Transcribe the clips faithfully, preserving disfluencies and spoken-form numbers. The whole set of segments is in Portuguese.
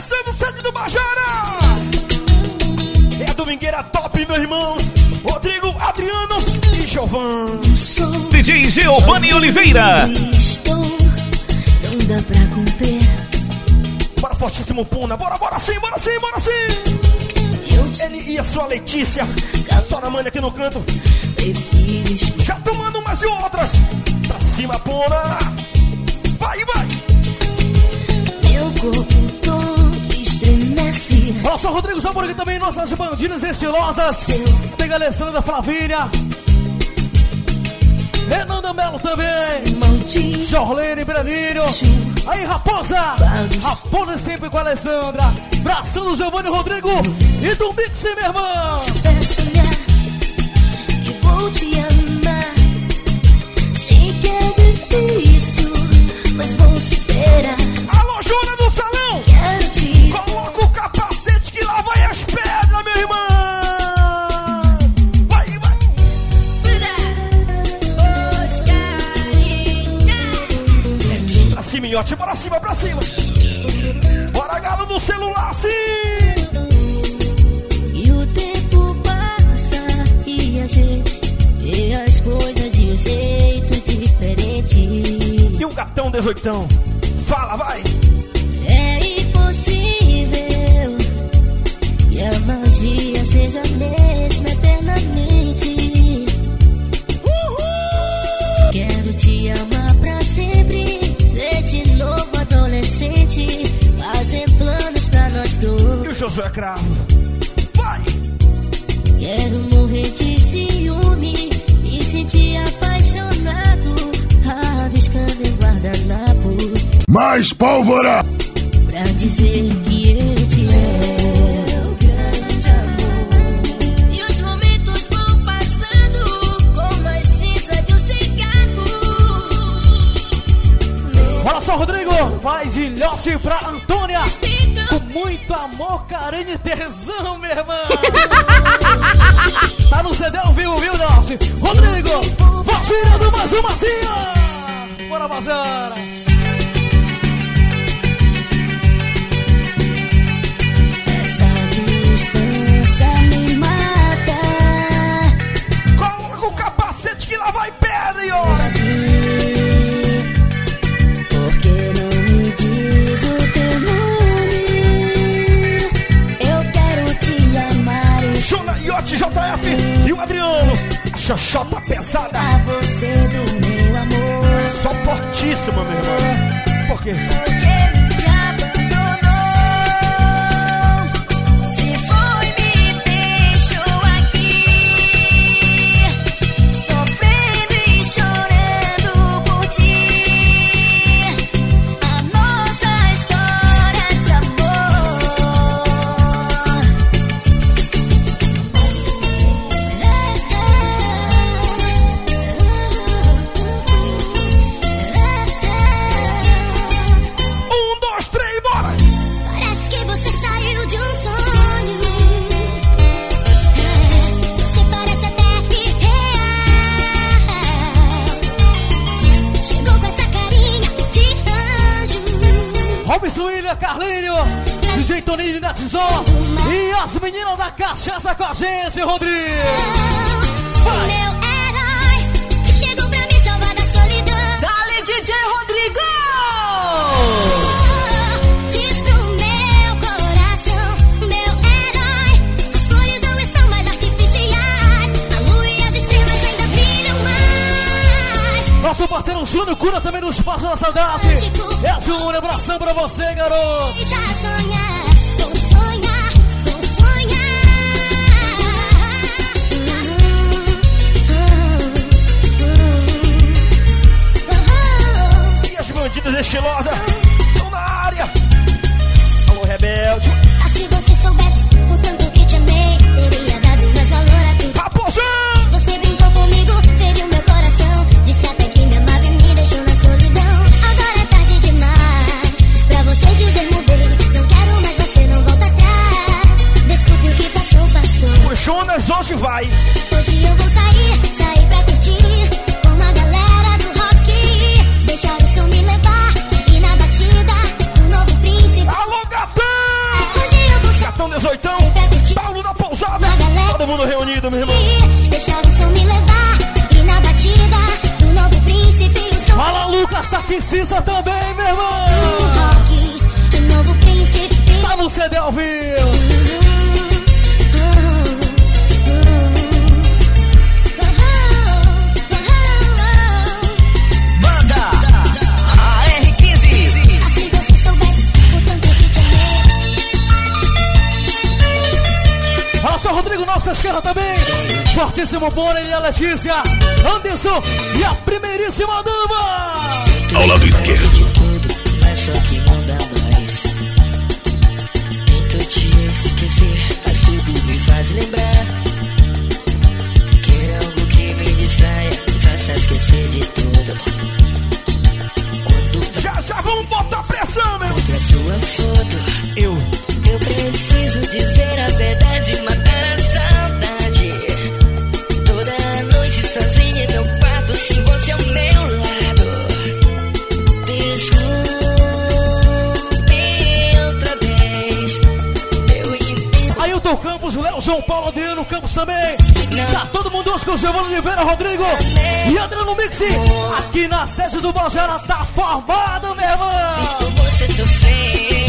começando o set do Bajara. É a domingueira top, meu irmão. Rodrigo, Adriano e Giovanni. D J Giovanni Oliveira. Não dá pra conter. Bora fortíssimo, Puna. Bora, bora sim, bora sim, bora sim. Ele e a sua Letícia. Só na manha aqui no canto. Já tomando umas e outras. Pra cima, Puna. Vai, vai. Meu corpo todo estremece. Olha só, Rodrigo Zamora aqui também, nossas bandidas estilosas. Tem a Alessandra Flavínia. Renanda Melo também. Jorlene Braninho. Aí, Raposa. Raposa sempre com a Alessandra. Bração do Giovanni Rodrigo e do Mix, meu irmão. Se puder sonhar que vou te amar. Sei que é difícil, mas vou superar. Alô, Júlia do Salão. Quero te... Coloca o capacete que lá vai as pedras, meu irmão. Vai, vai. Pra cima, Iote, bora cima, pra cima. Bora, galo no celular, sim. E o tempo passa e a gente vê as coisas de um jeito diferente. E um gatão dezoitão. Fala, vai. É impossível que a magia seja a mesma eternamente. Uhul! Quero te amar pra sempre, ser de novo adolescente, fazer planos pra nós dois. E o Josué Cravo. Vai. Quero morrer de ciúme, me sentir apaixonado, rabiscando em guardanapos. Mais pólvora! Pra dizer que eu te amo, grande amor. E os momentos vão passando como a cinza de um cigarro. Olha só, Rodrigo. Vai de Lhote pra Antônia. Com muito amor, carinho e tesão, meu irmão. Tá no C D ao vivo, viu, Lhote? Rodrigo, vai tirando mais uma cia. Bora, Bajara. Me mata. Coloca o capacete que lá vai pedra, e ó. Porque não me diz o teu nome? Eu quero te amar e Jona, Iote, J F e o Adriano. A xoxota pesada. a você do meu amor. Só fortíssima, meu irmão. Por quê? Porque me abandonou. Se foi, me deixou aqui, sofrendo e chorando por ti. A nossa história de amor. Um, dois, três, bora! Parece que você saiu de um sonho. Você parece até irreal. Chegou com essa carinha de anjo. Robson William, Carlinho, D J Toninho de Netizon e as meninas da cachaça com a gente, Rodrigo. Vai. Meu herói que chegou pra me salvar da solidão. Dale, D J Rodrigo! Diz pro meu coração, meu herói, as flores não estão mais artificiais. A lua e as estrelas ainda brilham mais. Nosso parceiro Júnior Cura também no Espaço da Saudade. É, Júnior, abração pra você, garoto. Deixa sonhar, vou sonhar, vou sonhar. E as bandidas estilosas estão na área. Alô, rebelde. Ah, se você soubesse o tanto que te amei, teria dado mais valor a tudo. Raposão! Você brincou comigo, feriu meu coração. Disse até que me amava e me deixou na solidão. Agora é tarde demais pra você dizer mudei. Não quero mais você, não volta atrás. Desculpe o que passou, passou. O Jonas hoje vai. Hoje eu vou sair, sair pra curtir com a galera do rock. Deixar o som me levar e na batida Marquinhos Cissa também, meu irmão. rock, o novo príncipe. Tá no C D ao vivo. Rodrigo, nossa esquerda também. Fortíssimo Bora e a Letícia, Anderson e a primeiríssima dama. Ao lado esquerdo. Tudo, mas só que não dá mais. Tento te esquecer, mas tudo me faz lembrar. Quero algo que me distraia, me faça esquecer de tudo. Quando Já, já vamos botar pressão, meu. contra a sua foto, Eu. eu preciso dizer a verdade e matar a saudade. Toda noite sozinha em meu quarto, sem você ao meu lado. Desculpe outra vez, eu entendo. Ailton Campos, Léo João Paulo, Adriano Campos também. Tá todo mundo hoje com o Giovanni Oliveira, Rodrigo e André no mix. Aqui na sede do Bojara tá formado, meu irmão. Por você sofrer.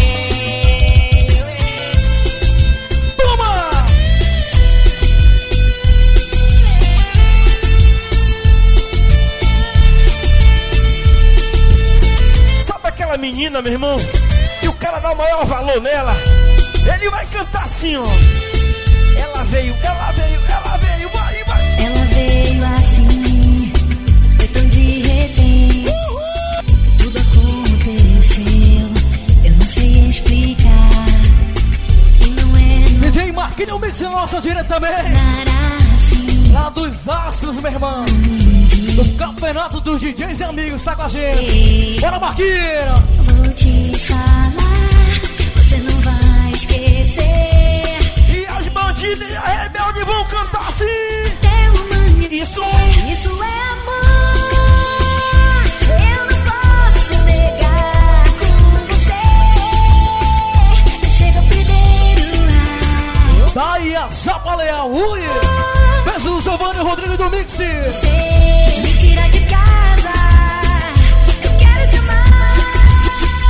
Aquela menina, meu irmão, e o cara dá o maior valor nela. Ele vai cantar assim, ó. Ela veio, ela veio, ela veio, vai, vai. Ela veio assim, foi tão de repente. Uhul. Tudo aconteceu, eu não sei explicar. E não é D J Marquinhos Mix nossa direita também. nada assim. Lá dos Astros, meu irmão. Do Campeonato dos D Js e Amigos, tá com a gente. Ei, Bora, Marquinhos! vou te falar, você não vai esquecer. E as bandidas e a rebelde vão cantar assim. Teu nome, Isso. isso é amor. Eu não posso negar com você. Chega primeiro lá. Daí a Japa Leal, ui! Beijo do Giovanni e Rodrigo do Mix. Você me tira de casa. Eu quero te amar.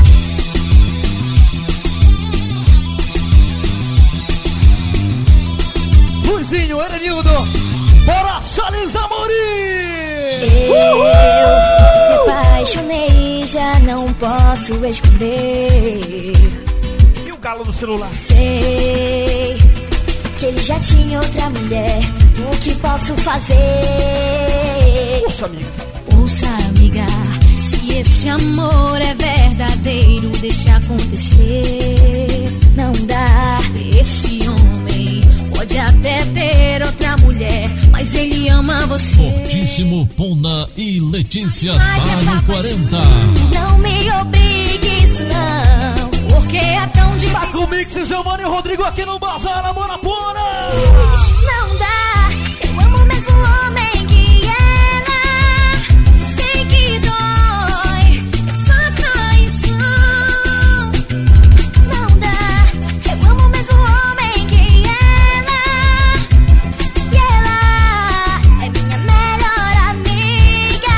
Luizinho, Erenildo, bora, Charles Amorim! Eu me apaixonei, já não posso esconder. E o galo do celular? Sei que ele já tinha outra mulher. O que posso fazer? Poxa, amiga. Ouça, amiga, se esse amor é verdadeiro, deixa acontecer. Não dá. Esse homem pode até ter outra mulher, mas ele ama você. Fortíssimo Pona e Letícia Mas tá essa no quarenta. paixão não me obrigue isso não, porque é tão difícil. Tá com o Mix, Giovanni e Rodrigo aqui no Bazar, Bora, Bora! Não dá, eu amo mesmo o homem que ela. Sei que dói, é só traição. Não dá, eu amo mesmo o homem que ela. E ela é minha melhor amiga.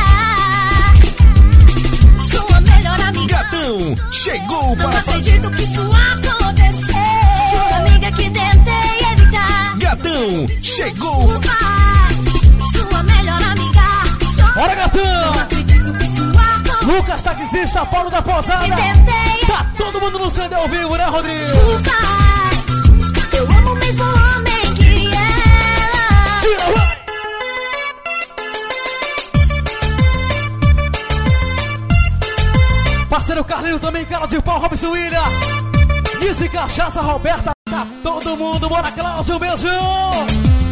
Sua melhor amiga. Gatão chegou Não para acredito que isso aconteceu. Juro, amiga, que tentei evitar. Gatão chegou. Sua melhor amiga. Só Bora, não Gatão! acredito que isso aconteceu. Lucas Taxista, Paulo da Posada. Tentei. Tá todo mundo no C D ao vivo, né, Rodrigo? Desculpa. Eu amo o mesmo homem que ela. Tira, vai! Parceiro Carlinho também, cara de pau, Robson William. Nise Cachaça, Roberta. Tá todo mundo, bora, Cláudio, beijão!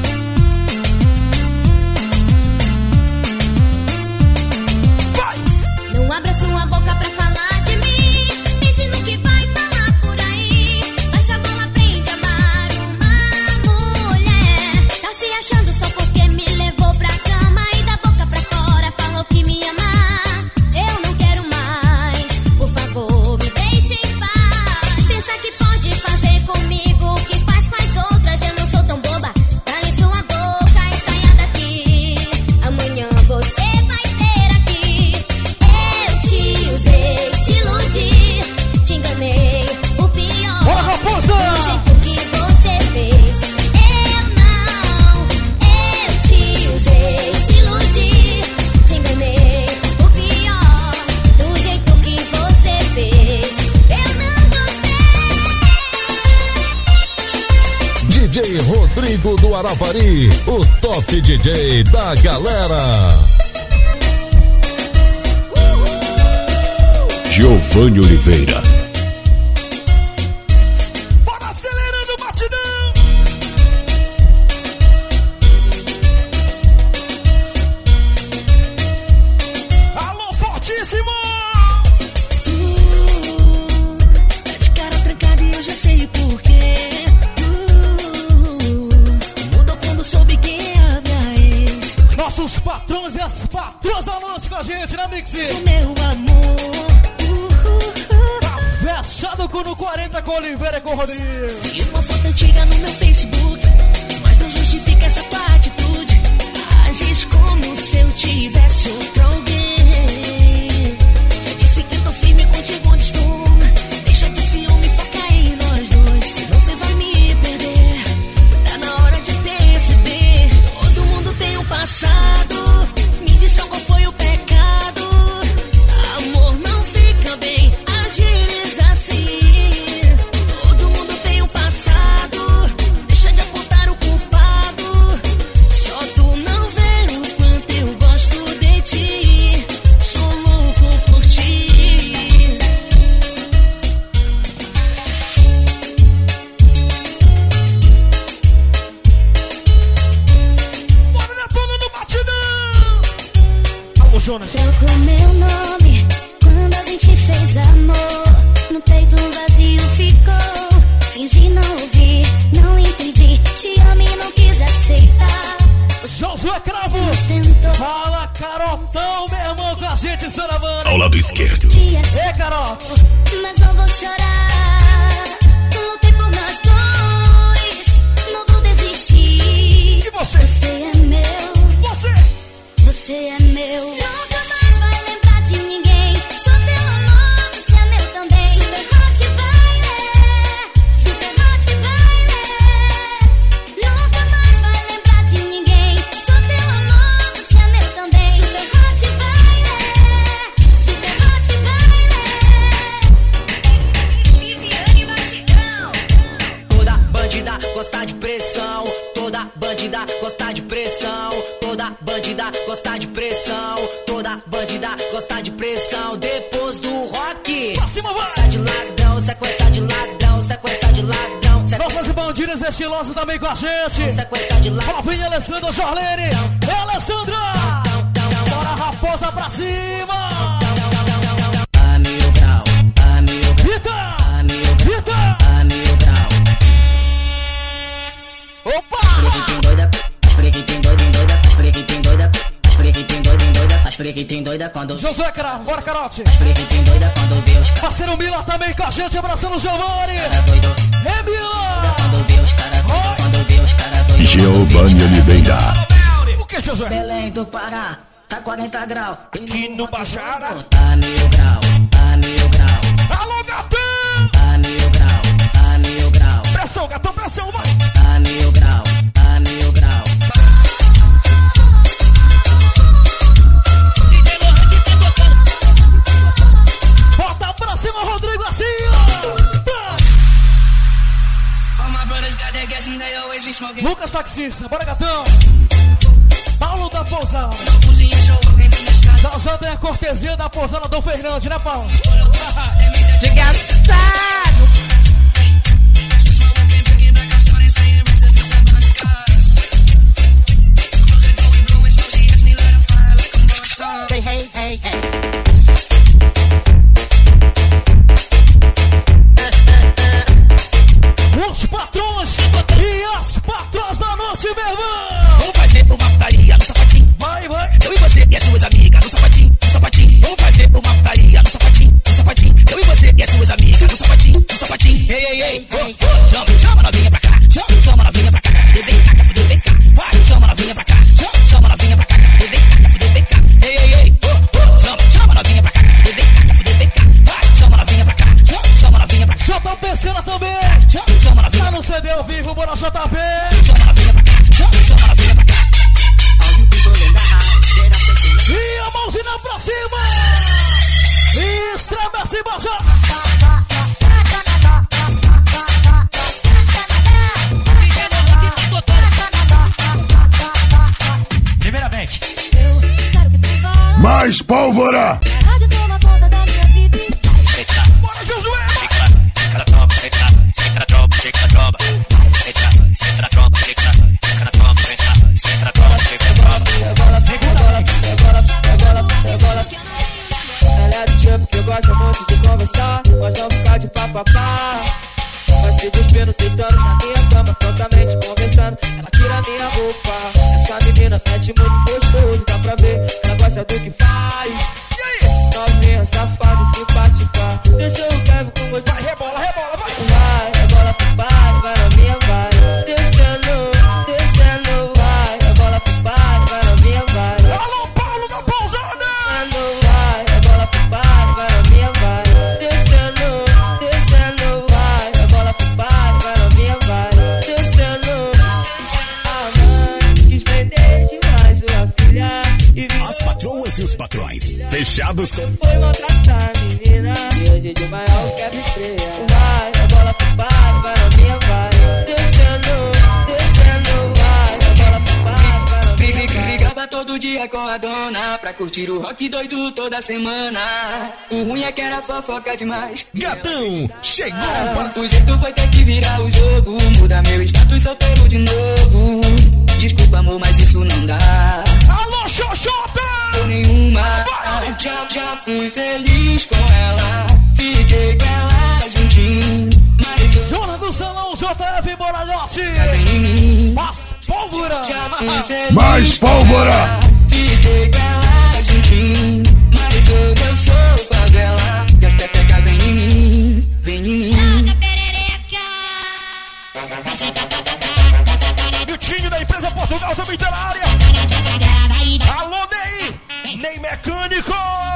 Não abra sua boca pra falar de mim. Pense no que vai falar por aí. Baixa a bola, aprende a amar uma mulher. Tá se achando só porque me levou pra cama e da boca pra fora falou que me ama. Eu não quero mais, por favor, me deixe em paz. Pensa que pode fazer comigo o que faz com as outras. Eu não sou tão boba pra lhe Guarapari, o top D J da galera. Giovanni Oliveira. Bora acelerando o batidão. Alô, fortíssimo. Uh, tá de cara trancada e eu já sei porquê. Uh, mudou quando soube quem abre a ex. Nossos patrões e as patroas da noite com a gente na Mix. O meu amor. Fechado com no quarenta com Oliveira e com Rodrigo. E uma foto antiga no meu Facebook, mas não justifica essa tua atitude. Agis como se eu tivesse outro alguém. Já disse que tô firme contigo onde estou. Deixa de ciúme, foca em nós dois. Senão você vai me perder. Tá na hora de perceber. Todo mundo tem um passado. Me diz qual foi o pecado. Amor não fica bem agir assim. Todo mundo tem um passado. Deixa de apontar o culpado. Só tu não vê o quanto eu gosto de ti. Sou louco por ti. Bora detona no batidão. Alô, Jonas. Trocou meu nome quando a gente fez amor. No peito um vazio ficou. Fingi não ouvir, não entendi. Te amo e não quis aceitar. Josué Cravo. Mas tentou. Fala, Carotão, meu irmão, com a gente, Saravana. Ao lado esquerdo. Te aceitar. Ei, Carote. Mas não vou chorar. Lutei por nós dois. Não vou desistir. E você? Você é meu. Você. Você é meu. Nunca mais vai lembrar de ninguém. Sou teu amor, você é meu também. Super hot baile, super hot baile. Nunca mais vai lembrar de ninguém. Sou teu amor, você é meu também. Super hot baile, super hot baile. Viviane Batidão. Toda bandida gosta de pressão. Toda bandida gosta de pressão. Toda bandida gosta de pressão. Toda bandida gosta de pressão. Depois do rock, Pra cima, vai. sequência de ladrão, sequência de ladrão, sequência de ladrão, Nossas bandidas estilosas também com a gente. sequência de ladrão. Flavinha, Alessandra, Jorlene. É, Alessandra. Bora, raposa, pra cima. A mil grau, a mil grau, Rita. a mil grau, Rita. a mil grau. Opa. Preguitem doida, as preguitem doida, doida, as preguitem doida, as preguitem doida, doida, as preguitem doida quando Josué Cravo, bora, Carote. as preguitem doida quando vê os caras Parceiro Mila também com a gente, abraçando o Giovanni. doido. É Mila. Quando vê os caras doido, quando vê os caras doido. Giovanni Oliveira. O que, Josué? Belém do Pará, tá quarenta graus. Aqui no Baixara. A mil grau, a mil grau, Alô, gatão. a mil grau, a mil grau, Pressão, gatão, pressão, vai. a mil grau, a mil grau. Bota pra cima, Rodrigo, assim, ó. Lucas Taxista, bora, gatão. Paulo da Pousada. Já já tem a cortesia da Pousada Dom Fernandes, né, Paulo? Desgraçado. Hey, hey, hey, hey. Os patrões e as patrões da noite, meu irmão. Vamos fazer uma putaria no sapatinho. Vai, vai. Eu e você e as suas amigas no sapatinho, no sapatinho. Vamos fazer uma putaria no sapatinho, no sapatinho. Eu e você e as suas amigas no sapatinho, no sapatinho. Ei, ei, ei. Oh, oh. Chama, chama novinha pra cá. Chama, chama novinha pra cá. E vem cá, fuder, vem cá. Vai, chama novinha pra cá. Chama, chama novinha pra cá. E vem cá, fuder, vem cá. Ei, ei, ei. Oh, oh. Chama, chama Mais pólvora! Rádio toma conta da minha vida. Bora, Josué! Fica na tromba, fica na tromba, fica na tromba. Fica na tromba, fica na tromba, fica na tromba, fica na tromba. Ela é do tipo que gosta muito de conversar, mas não ficar de papapá. Mas fica espelho deitando na minha cama, prontamente conversando. Ela tira minha roupa. Essa menina mete muito gostoso, dá pra ver. Ela gosta do que faz. Novinha, safada e simpática. Deixa eu quebro com você. Vai, rebola, rebola, vai! Vai, rebola pro pai, vai na minha, vai. Descendo, descendo, vai. Rebola pro pai, vai na minha, vai. Alô, Paulo da Pousada! Descendo, vai. Rebola pro pai, vai na minha, vai. Descendo, descendo, vai. Rebola pro pai, vai na minha, vai. Descendo. A mãe quis prender demais sua filha. E As patroas e os patrões, fechados com... foi maltratar a menina. E hoje de maior quebra estreia. Vai, a bola pro pai, vai na minha, vai. Descendo, descendo, vai. A bola pro pai, vai na minha, vai. Brigava todo dia com a dona pra curtir o rock doido toda semana. O ruim é que era fofoca demais. Gatão, chegou para... O jeito foi ter que virar o jogo, mudar meu status solteiro de novo. Desculpa, amor, mas isso não dá. Alô, Xoxota! Por nenhuma, já, já fui feliz com ela. Fiquei com ela juntinho. Mas eu Zona do Salão J F Moralhote. bem em mim. Mais pólvora. Já fui feliz Mais pólvora! Fiquei com ela juntinho. Mas hoje eu sou favela. E as pepeca vem em mim. Vem em mim. E o time da empresa Portugal também tá na área. Alô, Ney! Ney Mecânico!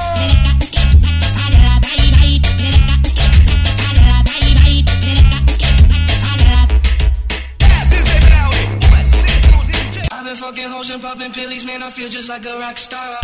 I've been fucking hoes and popping pillies, man, I feel just like a rock star.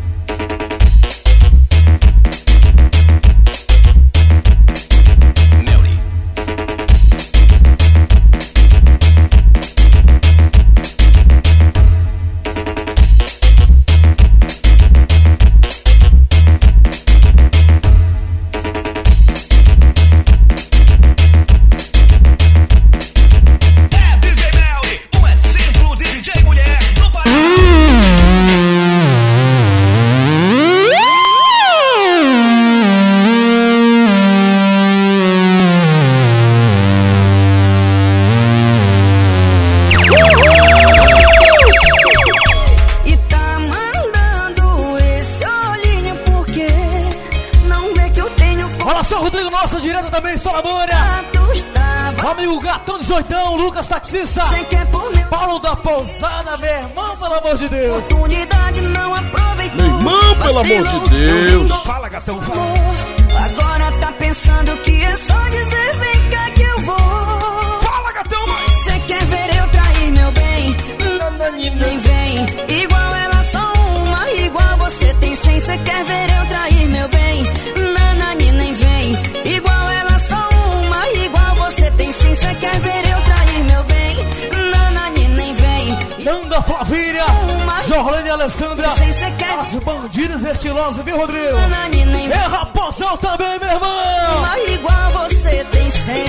Lucas Taxista, Paulo da Pousada, meu irmão, pelo amor de Deus. Oportunidade não aproveitou. Meu irmão, pelo amor de Deus. Fala, gatão, fala. Agora tá pensando que é só dizer vem cá que eu vou. Fala, gatão, vai. Cê quer ver eu trair meu bem? Nem vem. Igual ela só uma, igual você tem cem. Cê quer ver eu trair meu bem? Nanani nem vem. Igual ela só uma, igual você tem cem. Cê quer ver eu trair meu bem? Nanani nem vem. Nanda Flavínia, Jorlane e Alessandra, as bandidas estilosas, viu, Rodrigo? Nanani nem vem. É Raposão também, meu irmão. Uma igual você tem cem.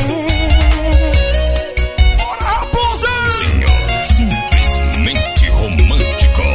Bora, Raposão! Senhor, simplesmente romântico.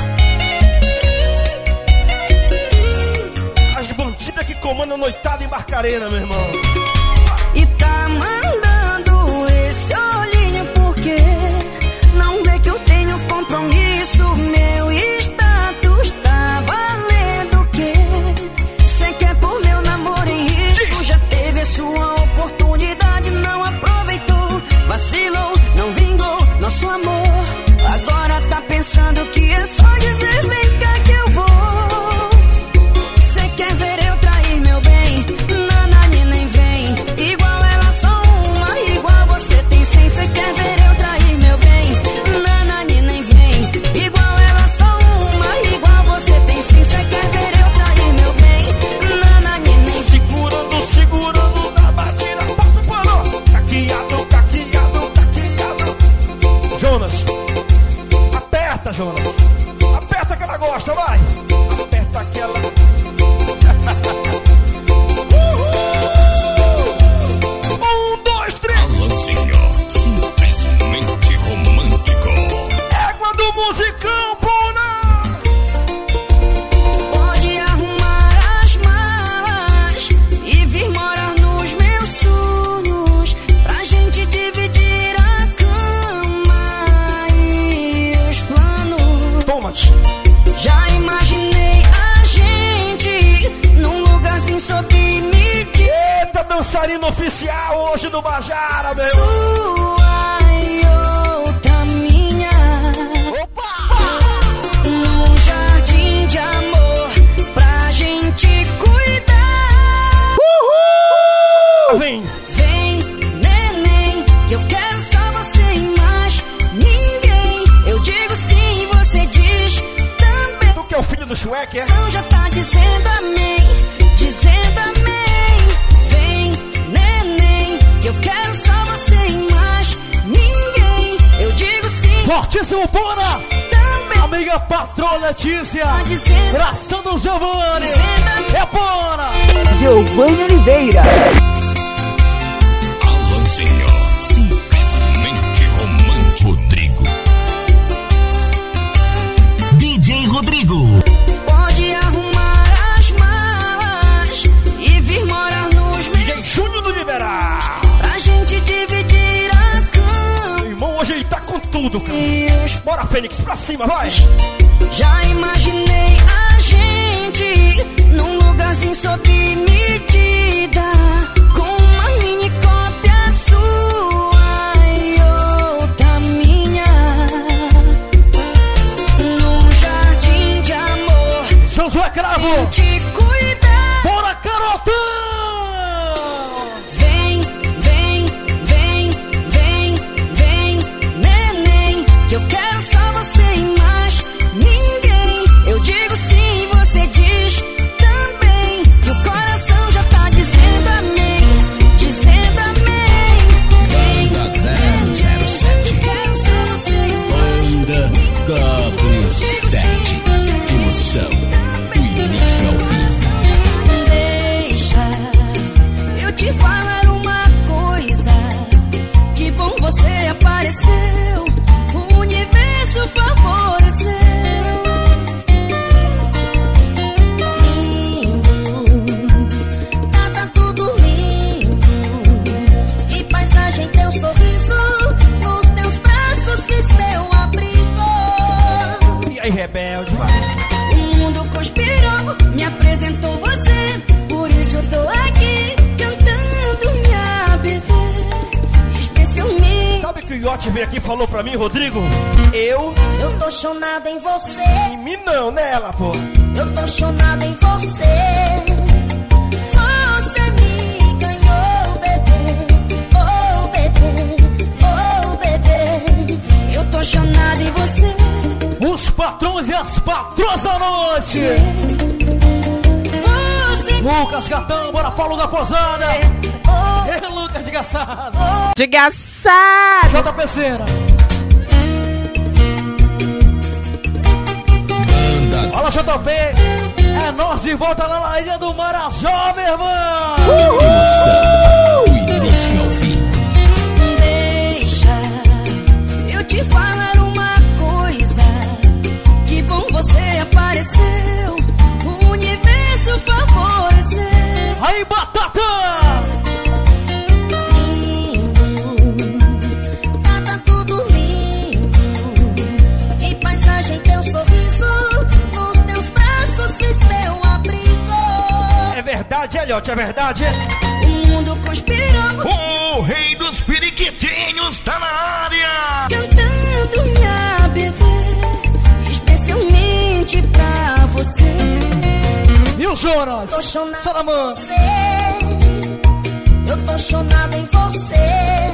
As bandidas que comandam noitada em Barcarena, meu irmão. E tá mandando esse olhinho porque não vê que eu tenho compromisso. Meu status tá valendo o quê? Cê quer pôr meu namoro em risco? Já teve a sua oportunidade, não aproveitou. Vacilou, não vingou nosso amor. Agora tá pensando que é só dizer vem cá que eu vou. Cê quer ver eu trair meu bem? Nanani nem vem. Igual ela só uma, igual você tem cem. Cê quer ver eu trair meu bem? Nanani nem vem. Igual bailarina oficial hoje do Bajara, meu irmão. Sua e outra minha. Opa! Um jardim de amor pra gente cuidar. Uhul! Vem! Vem, neném, eu quero só você e mais ninguém. Eu digo sim, você diz também. Tu que é o filho do Shrek, é? Já tá dizendo amém, dizendo amém. Vem, neném, eu quero só você e mais ninguém. Eu digo sim. Fortíssimo, Pona! Também. Amiga patroa Letícia! Tá dizendo. Bração do Giovanni! Dizendo É Pona! Giovanni Oliveira. Alanzinho, simplesmente romântico. Rodrigo. D J Rodrigo. Pode arrumar as malas e vir morar nos meus. D J Júnior do Liberar. Pra gente dividir a cama. Meu irmão, hoje ele tá com tudo, cara. E os Bora, Fênix, pra cima, vai! já imaginei a gente num lugarzinho sob medida, com uma mini cópia sua e outra minha, num jardim de amor. Josué Cravo! Te cuidar. Bora, Carotão! Vem, vem, vem, vem, vem, neném, que eu quero só você e mais ninguém. Eu digo sim, você diz também. E o coração já tá dizendo amém, dizendo amém. Vem, Banda zero zero sete. eu quero só você e mais Banda W sete. Emoção do início ao fim. Deixa eu te falar uma coisa. Que bom você apareceu, o universo favoreceu. Lindo, tá, tá tudo lindo. Que paisagem, teu sorriso. Nos teus braços fiz meu abrigo. E aí, rebelde, vai! O mundo conspirou, me apresentou você. Por isso eu tô aqui cantando minha bebê. Especialmente Sabe que o Iote veio aqui e falou pra mim, Rodrigo? Eu? Eu tô chonada em você. Em mim não, nela, pô. Eu tô chonada em você. Você me ganhou, bebê. Oh, bebê. Oh, bebê. eu tô chonada em você. Os patrões e as patroas da noite! Você Lucas Gatão, bora Paulo da Posada! oh, Ei, Lucas de Gaçada! De Gaçada. J P Cena! Banda Fala, J P! É nós de volta lá na Ilha do Marajó, meu irmão! Emoção do início ao fim. deixa eu te falar uma coisa. Que bom você apareceu, o universo favoreceu. Aí, Batata! Lindo, tá, tá tudo lindo. Que paisagem, teu sorriso. Nos teus braços fiz meu abrigo. É verdade, Eliote, é verdade. O mundo conspirou, O rei dos periquitinhos tá na área. cantando minha bebê. Especialmente pra você. E o Jonas? Tô chonada em Salaman! você. Eu tô chonada em você.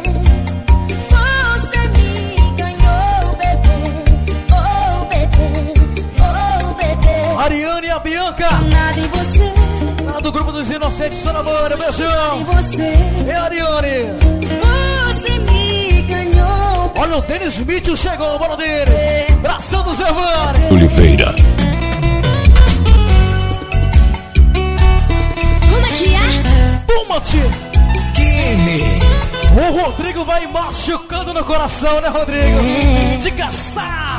Você me ganhou, bebê. Oh, bebê. Oh, bebê. Ariane e a Bianca! Nada em você, Lá do grupo dos Inocentes, Salaman, em beijão! você. E Ariane! Você me ganhou. Olha o Denis Mitchell chegou, bora deles! Bração do Giovanni! Oliveira. Como é que é? Puma-te! Kine. O Rodrigo vai machucando no coração, né, Rodrigo? É. De caçar!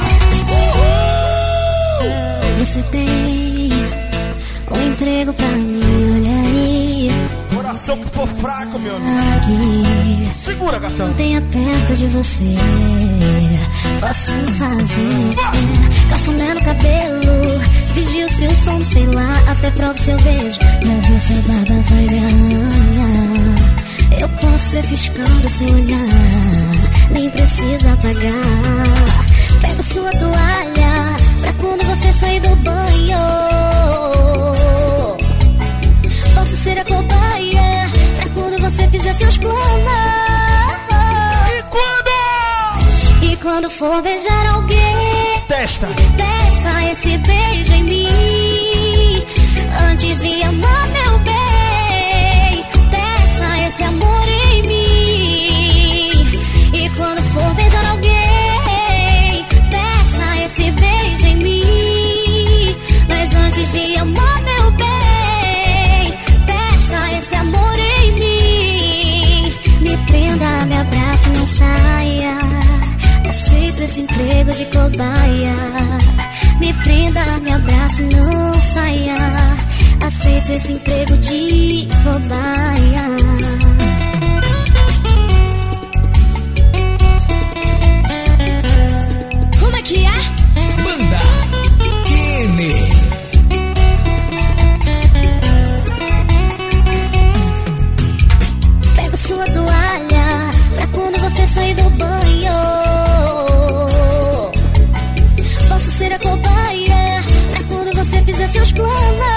Você tem um emprego pra mim, olha aí. Coração que for fraco, meu amigo. Aqui, Segura, gatão. tenha perto de você. Posso fazer cafuné no cabelo, pedir o seu som, sei lá, até provo seu beijo, pra ver se a barba vai me arranhar. Eu posso ser fiscal do seu olhar, nem precisa pagar. Pego sua toalha pra quando você sair do banho. Posso ser a cobaia pra quando você fizer seus planos. E quando? E quando for beijar alguém, testa, testa esse beijo em mim. Antes de amar meu bem, testa esse amor em mim. E quando for beijar alguém, testa esse beijo em mim. Mas antes de amar meu bem, testa esse amor em mim. Me prenda, me abrace, não saia. Aceito esse emprego de cobaia. Me prenda, me abrace, não saia. Aceito esse emprego de cobaia. Como é que é? Banda Kine. Pego sua toalha pra quando você sair do banho. Posso ser a cobaia pra quando você fizer seus planos.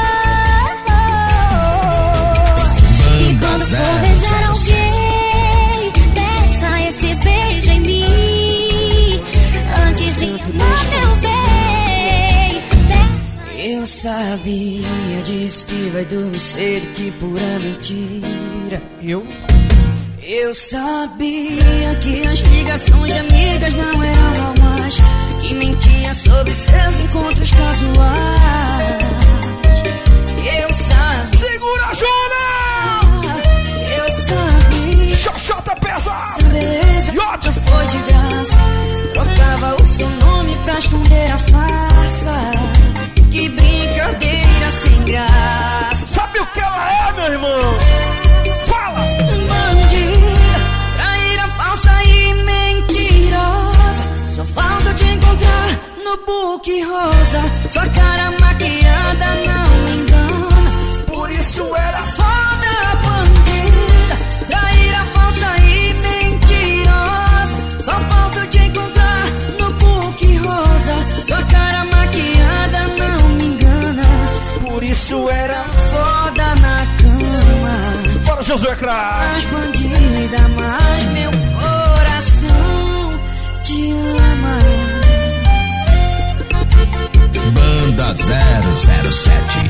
E quando for beijar alguém, testa esse beijo em mim. Antes de amar meu bem, testa. Eu sabia disso, que vai dormir cedo, que pura mentira. Eu? Eu sabia que as ligações de amigas não eram normais, que mentia sobre seus encontros casuais. Eu sabia. Segura, Jona! Eu sabia. Xoxota pesada! Beleza, já foi de graça. Trocava o seu nome pra esconder a farsa. Que brincadeira sem graça. Sabe o que ela é, meu irmão? Fala! Bandida, traíra, falsa e mentirosa. Só falta te encontrar no book rosa. Sua cara maquiada não me engana. Por isso era Foda, bandida, traíra, falsa e mentirosa. Só falta te encontrar no book rosa. Sua cara maquiada não me engana. Por isso era Foda na cama. Bora, Josué Crack! Mais bandida, mas meu coração te ama. Banda zero zero sete.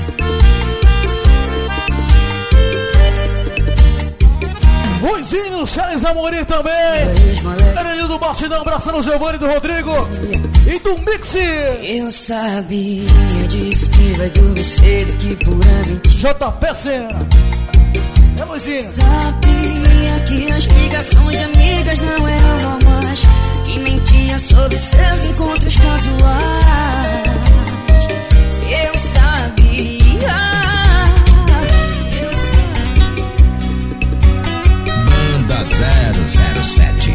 Ruizinho, Charles Amorim também. Danilo do Batidão, abraçando o Giovanni do Rodrigo e do Mixi. Eu sabia disso, que vai dormir cedo, que pura mentira. J P Cena. É, Luizinho. Sabia que as ligações de amigas não eram normais, que mentia sobre seus encontros casuais. Eu sabia. Eu sabia. Banda zero zero sete.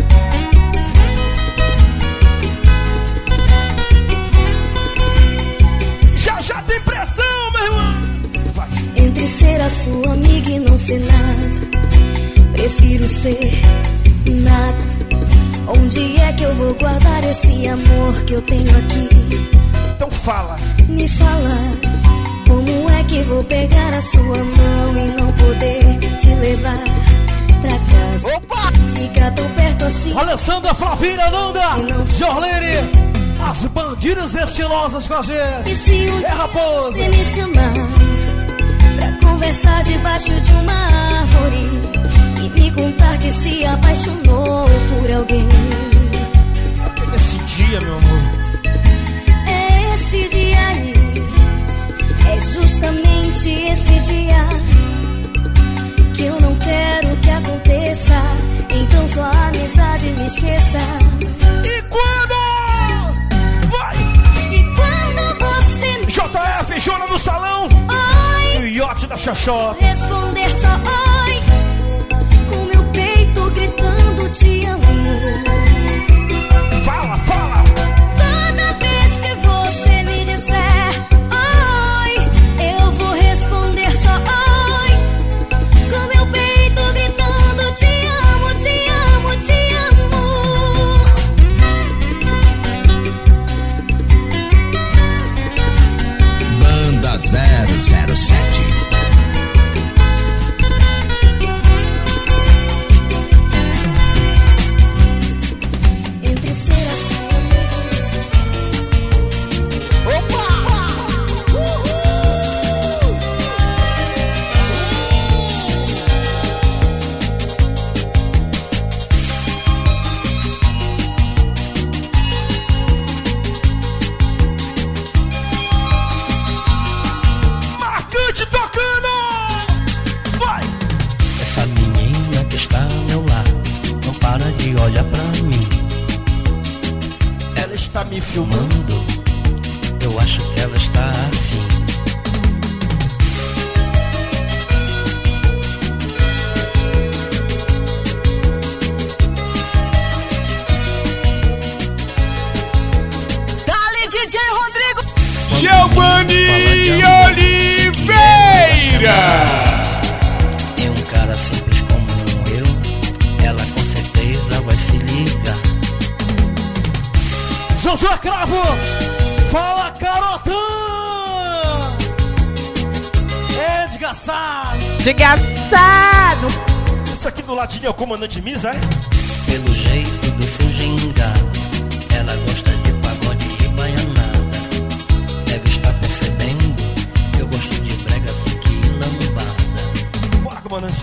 Já já tem pressão, meu irmão! Vai. Entre ser a sua amiga e não ser nada, prefiro ser nada. Onde é que eu vou guardar esse amor que eu tenho aqui? Então fala! Me fala, como é que vou pegar a sua mão e não poder te levar pra casa? Opa! Fica tão perto assim. Alessandra, Flavinha, Nanda, Jorlene, as bandidas estilosas com a E gente. se um É, dia raposa. você me chamar pra conversar debaixo de uma árvore e me contar que se apaixonou por alguém, Esse dia, meu amor! é esse dia aí, é justamente esse dia que eu não quero que aconteça. Então sua amizade me esqueça. E quando? Vai! E quando você me J F, Jona no salão! oi, O iote da Xoxota! responder só oi, com meu peito gritando te amo. Fala, fala! Toda vez que você me disser oi, eu vou responder só oi, com meu peito gritando filmando, eu acho que ela está afim. Dale, D J Rodrigo! Giovanni Oliveira! Tem um cara simples como eu, ela com certeza vai se ligar. Josué Cravo, fala Carotão! É desgraçado! Desgraçado! Isso aqui do ladinho é o comandante Misa, é? Pelo jeito do seu gingado, ela gosta de pagode e baianada. Deve estar percebendo, eu gosto de brega fique e lambada. Bora, comandante.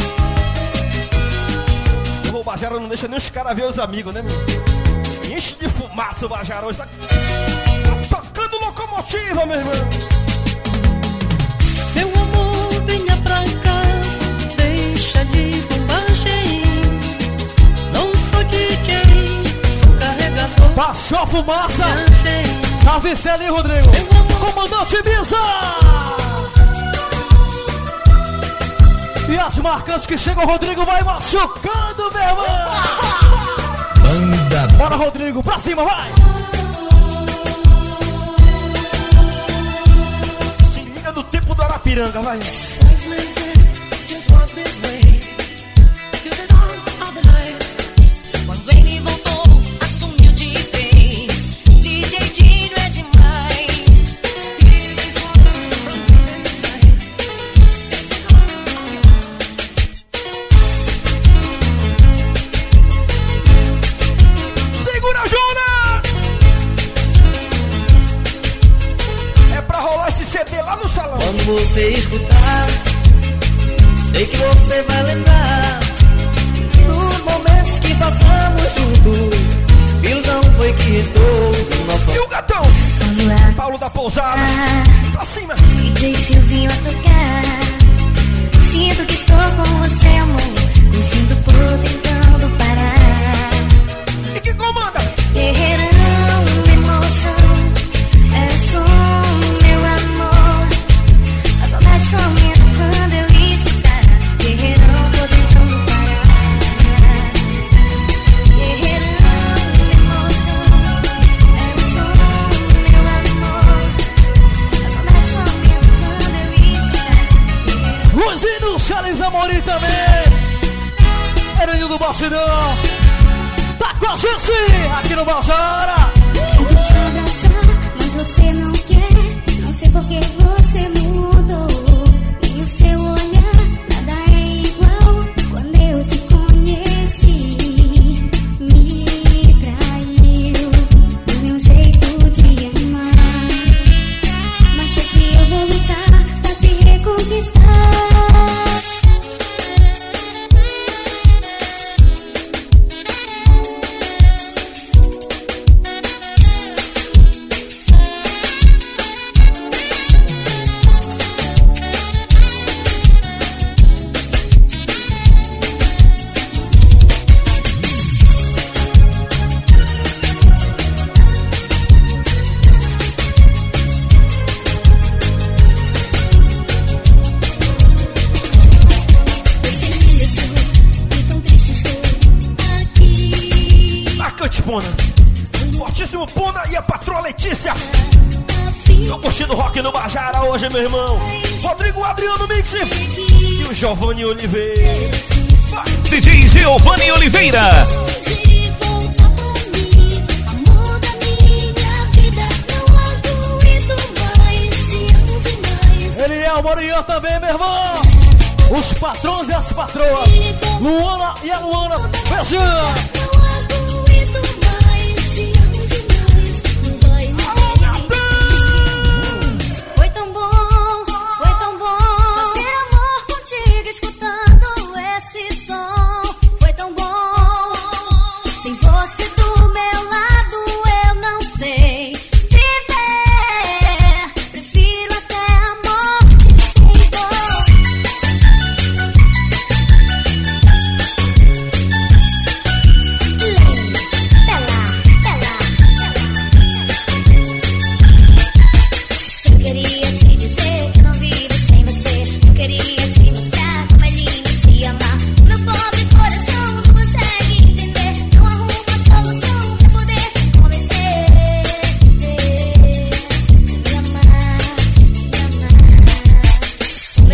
O Bajara não deixa nem os caras ver os amigos, né, meu? Enche de fumaça o Bajara hoje, tá, tá socando locomotiva, meu irmão. Meu amor, venha pra cá, deixa de bombagem. Não sou D J, sou carregador. Passou a fumaça! Tá vencendo ali, Rodrigo! Comandante Misa! E as marcas que chegam, o Rodrigo vai machucando, meu irmão! Banda. Bora, Rodrigo, pra cima, vai! Se liga no tempo do Arapiranga, vai! Quando ele voltou, assumiu de vez. D J Dinho é demais. Segura, Juna! É pra rolar esse C D lá no salão. Quando você escutar, sei que você vai lembrar dos momentos que passamos juntos. Ilusão foi que restou do nosso. E o gatão? Paulo da Pousada. Pra cima. D J Silvinho a tocar. Sinto que estou com você, amor. Me sinto por tentando parar. E que comanda? Guerreirão, emoção. É o som, meu amor. A saudade só me entra quando eu escutar. Guerreirão, tô tentando parar. Guerreirão, emoção. É o som, meu amor. A saudade só me entra quando eu escutar. Luizinho, Charles Amorim também! Herinho do Bastidão! Tá com a gente aqui no Bajara! Tento te abraçar, mas você não quer. Não sei por que você mudou. Nem o seu olhar, nada é igual. Quando eu te conheci, me traiu do meu jeito de amar. Mas sei que eu vou lutar pra te reconquistar. Marcante Pona. Fortíssimo Pona e a patroa Letícia. Eu gostei do rock no Bajara hoje, meu irmão. Rodrigo Adriano Mix e o Giovanni Oliveira. Vai. D J Giovanni Oliveira. De volta pra mim, amor da minha vida. Não aguento mais, te amo demais. Ele é o Morian também, meu irmão! Os patrões e as patroas! Luana e a Luana, beijinho! Não aguento mais, te amo demais. Não vai me Foi tão bom, foi tão bom fazer amor contigo, escutando esse som. Foi tão bom, sem você do meu lado eu não sei viver. Prefiro até a morte sem dor.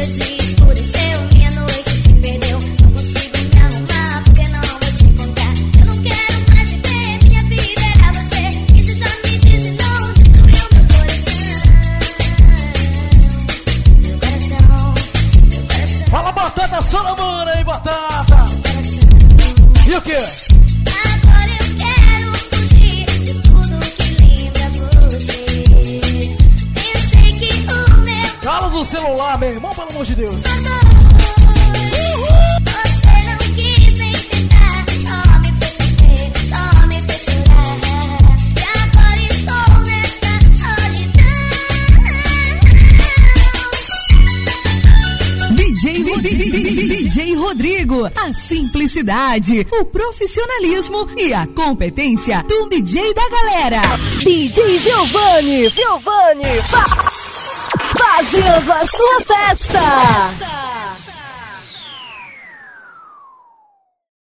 hoje escureceu, minha noite se perdeu. Não consigo me arrumar porque não vou te encontrar. Eu não quero mais viver, minha vida era você. Isso já me disse não, destruiu meu coração. Meu coração, meu coração. Fala batata, só na mano aí, batata. E o quê? Agora eu quero fugir de tudo que lembra você. Pensei que o meu Cala do celular, meu irmão, pelo amor de Deus. você não quis nem tentar, só me fez sofrer, só me fez chorar. E agora estou nessa solidão. D J, D J Rodrigo, a simplicidade, o profissionalismo e a competência do D J da galera. D J Giovanni, Giovanni, fa- fazendo a sua festa.